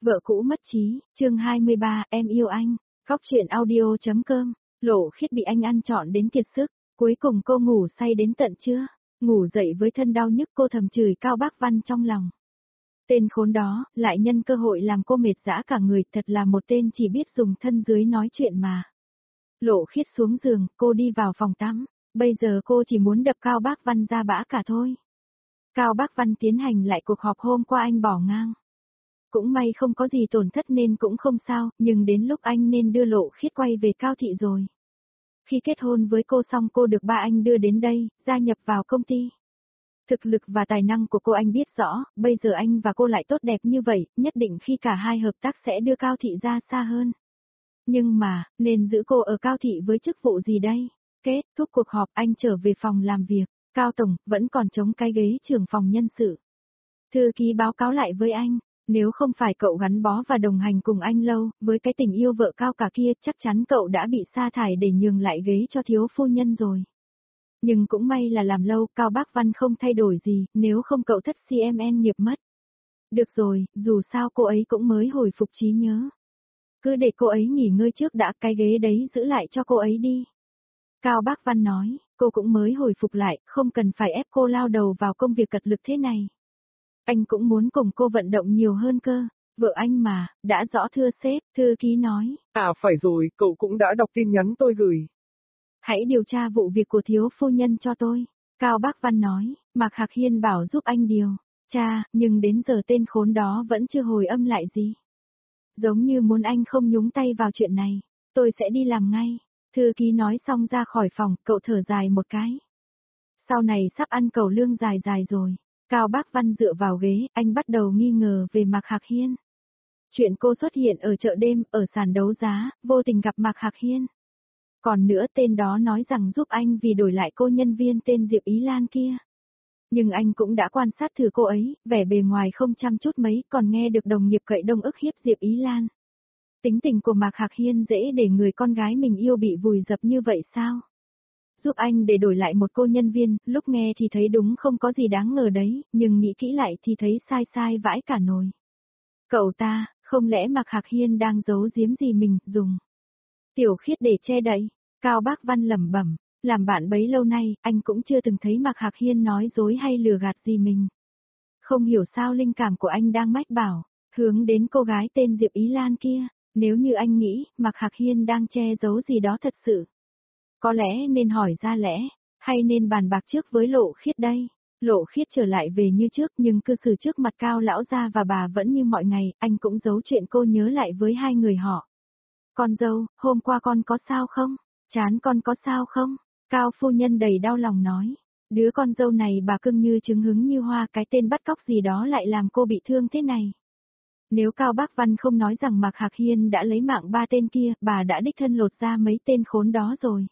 Vợ cũ mất trí, chương 23, em yêu anh. Góc truyện audio.com. Lộ Khiết bị anh ăn trọn đến kiệt sức, cuối cùng cô ngủ say đến tận trưa. Ngủ dậy với thân đau nhức, cô thầm chửi Cao Bác Văn trong lòng. Tên khốn đó, lại nhân cơ hội làm cô mệt dã cả người, thật là một tên chỉ biết dùng thân dưới nói chuyện mà. Lộ Khiết xuống giường, cô đi vào phòng tắm, bây giờ cô chỉ muốn đập Cao Bác Văn ra bã cả thôi. Cao Bác Văn tiến hành lại cuộc họp hôm qua anh bỏ ngang. Cũng may không có gì tổn thất nên cũng không sao, nhưng đến lúc anh nên đưa Lộ Khiết quay về Cao Thị rồi. Khi kết hôn với cô xong cô được ba anh đưa đến đây, gia nhập vào công ty. Thực lực và tài năng của cô anh biết rõ, bây giờ anh và cô lại tốt đẹp như vậy, nhất định khi cả hai hợp tác sẽ đưa Cao Thị ra xa hơn. Nhưng mà, nên giữ cô ở Cao Thị với chức vụ gì đây? Kết thúc cuộc họp anh trở về phòng làm việc, Cao Tổng, vẫn còn trống cái ghế trưởng phòng nhân sự. Thư ký báo cáo lại với anh. Nếu không phải cậu gắn bó và đồng hành cùng anh lâu, với cái tình yêu vợ cao cả kia chắc chắn cậu đã bị sa thải để nhường lại ghế cho thiếu phu nhân rồi. Nhưng cũng may là làm lâu, Cao Bác Văn không thay đổi gì, nếu không cậu thất CMN nghiệp mất. Được rồi, dù sao cô ấy cũng mới hồi phục trí nhớ. Cứ để cô ấy nghỉ ngơi trước đã, cái ghế đấy giữ lại cho cô ấy đi. Cao Bác Văn nói, cô cũng mới hồi phục lại, không cần phải ép cô lao đầu vào công việc cật lực thế này. Anh cũng muốn cùng cô vận động nhiều hơn cơ. Vợ anh mà, đã rõ thưa sếp, thư ký nói. À phải rồi, cậu cũng đã đọc tin nhắn tôi gửi. Hãy điều tra vụ việc của thiếu phu nhân cho tôi. Cao Bác Văn nói, Mạc Hạc Hiên bảo giúp anh điều. Cha, nhưng đến giờ tên khốn đó vẫn chưa hồi âm lại gì. Giống như muốn anh không nhúng tay vào chuyện này. Tôi sẽ đi làm ngay. Thư ký nói xong ra khỏi phòng, cậu thở dài một cái. Sau này sắp ăn cẩu lương dài dài rồi. Cao Bác Văn dựa vào ghế, anh bắt đầu nghi ngờ về Mạc Hạc Hiên. Chuyện cô xuất hiện ở chợ đêm, ở sàn đấu giá, vô tình gặp Mạc Hạc Hiên. Còn nữa tên đó nói rằng giúp anh vì đổi lại cô nhân viên tên Diệp Ý Lan kia. Nhưng anh cũng đã quan sát thử cô ấy, vẻ bề ngoài không chăm chút mấy, còn nghe được đồng nghiệp cậy đông ức hiếp Diệp Ý Lan. Tính tình của Mạc Hạc Hiên dễ để người con gái mình yêu bị vùi dập như vậy sao? Giúp anh để đổi lại một cô nhân viên, lúc nghe thì thấy đúng không có gì đáng ngờ đấy, nhưng nghĩ kỹ lại thì thấy sai sai vãi cả nồi. Cậu ta, không lẽ Mạc Hạc Hiên đang giấu giếm gì mình, dùng Tiểu Khiết để che đậy? Cao Bác Văn lẩm bẩm, làm bạn bấy lâu nay, anh cũng chưa từng thấy Mạc Hạc Hiên nói dối hay lừa gạt gì mình. Không hiểu sao linh cảm của anh đang mách bảo, hướng đến cô gái tên Diệp Ý Lan kia, nếu như anh nghĩ, Mạc Hạc Hiên đang che giấu gì đó thật sự. Có lẽ nên hỏi ra lẽ, hay nên bàn bạc trước với Lộ Khiết đây. Lộ Khiết trở lại về như trước nhưng cư xử trước mặt Cao lão gia và bà vẫn như mọi ngày, anh cũng giấu chuyện cô nhớ lại với hai người họ. Con dâu, hôm qua con có sao không? Chán con có sao không? Cao phu nhân đầy đau lòng nói. Đứa con dâu này bà cưng như trứng hứng như hoa, cái tên bắt cóc gì đó lại làm cô bị thương thế này. Nếu Cao Bác Văn không nói rằng Mạc Hạc Hiên đã lấy mạng ba tên kia, bà đã đích thân lột ra mấy tên khốn đó rồi.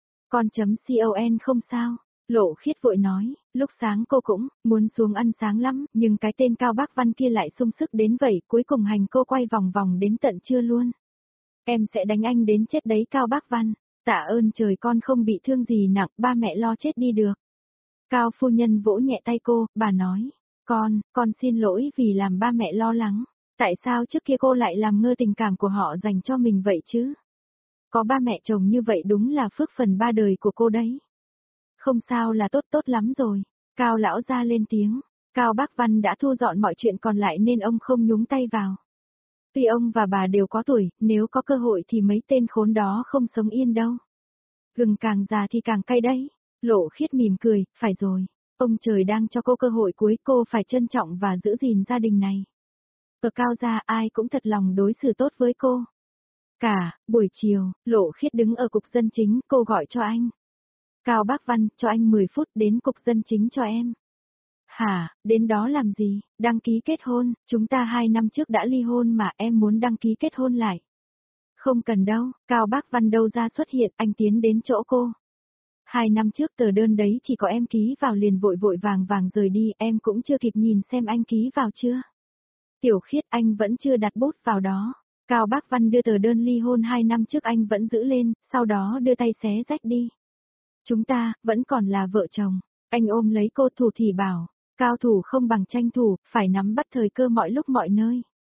Con không sao, Lộ Khiết vội nói, lúc sáng cô cũng muốn xuống ăn sáng lắm, nhưng cái tên Cao Bác Văn kia lại sung sức đến vậy, cuối cùng hành cô quay vòng vòng đến tận trưa luôn. Em sẽ đánh anh đến chết đấy Cao Bác Văn, tạ ơn trời con không bị thương gì nặng, ba mẹ lo chết đi được. Cao phu nhân vỗ nhẹ tay cô, bà nói, con xin lỗi vì làm ba mẹ lo lắng, tại sao trước kia cô lại làm ngơ tình cảm của họ dành cho mình vậy chứ? Có ba mẹ chồng như vậy đúng là phước phần ba đời của cô đấy. Không sao là tốt lắm rồi. Cao lão gia lên tiếng. Cao Bác Văn đã thu dọn mọi chuyện còn lại nên ông không nhúng tay vào. Tuy ông và bà đều có tuổi, nếu có cơ hội thì mấy tên khốn đó không sống yên đâu. Gừng càng già thì càng cay đấy. Lộ Khiết mỉm cười, phải rồi. Ông trời đang cho cô cơ hội cuối, cô phải trân trọng và giữ gìn gia đình này. Ở Cao gia ai cũng thật lòng đối xử tốt với cô. Buổi chiều, Lộ Khiết đứng ở cục dân chính, cô gọi cho anh. Cao Bác Văn, cho anh 10 phút đến cục dân chính cho em. Hả, đến đó làm gì? Đăng ký kết hôn, chúng ta 2 năm trước đã ly hôn mà em muốn đăng ký kết hôn lại. Không cần đâu, Cao Bác Văn đâu ra xuất hiện, anh tiến đến chỗ cô. 2 năm trước tờ đơn đấy chỉ có em ký vào liền vội vàng rời đi, em cũng chưa kịp nhìn xem anh ký vào chưa. Tiểu Khiết, anh vẫn chưa đặt bút vào đó. Cao Bác Văn đưa tờ đơn ly hôn 2 năm trước anh vẫn giữ lên, sau đó đưa tay xé rách đi. Chúng ta, vẫn còn là vợ chồng. Anh ôm lấy cô thủ thì bảo, cao thủ không bằng tranh thủ, phải nắm bắt thời cơ mọi lúc mọi nơi.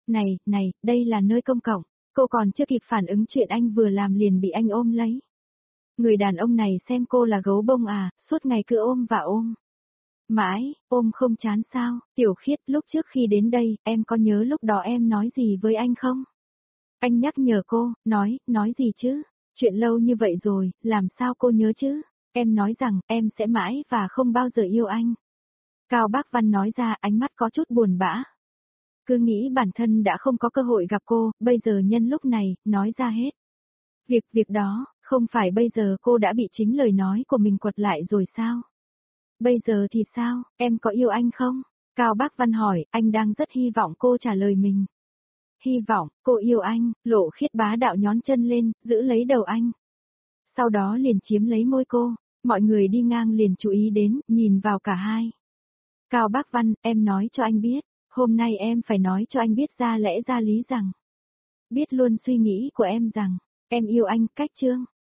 Này, đây là nơi công cộng, cô còn chưa kịp phản ứng chuyện anh vừa làm liền bị anh ôm lấy. Người đàn ông này xem cô là gấu bông à, suốt ngày cứ ôm và ôm. Mãi, ôm không chán sao, Tiểu Khiết lúc trước khi đến đây, em có nhớ lúc đó em nói gì với anh không? Anh nhắc nhở cô, nói gì chứ? Chuyện lâu như vậy rồi, làm sao cô nhớ chứ? Em nói rằng em sẽ mãi và không bao giờ yêu anh. Cao Bác Văn nói ra ánh mắt có chút buồn bã. Cứ nghĩ bản thân đã không có cơ hội gặp cô, bây giờ nhân lúc này, nói ra hết. Việc đó, không phải bây giờ cô đã bị chính lời nói của mình quật lại rồi sao? Bây giờ thì sao, em có yêu anh không? Cao Bác Văn hỏi, anh đang rất hy vọng cô trả lời mình. Hy vọng, cô yêu anh, Lộ Khiết bá đạo nhón chân lên, giữ lấy đầu anh. Sau đó liền chiếm lấy môi cô, mọi người đi ngang liền chú ý đến, nhìn vào cả hai. Cao Bác Văn, em nói cho anh biết, hôm nay em phải nói cho anh biết ra lẽ ra lý rằng. Biết luôn suy nghĩ của em rằng, em yêu anh, cách chương.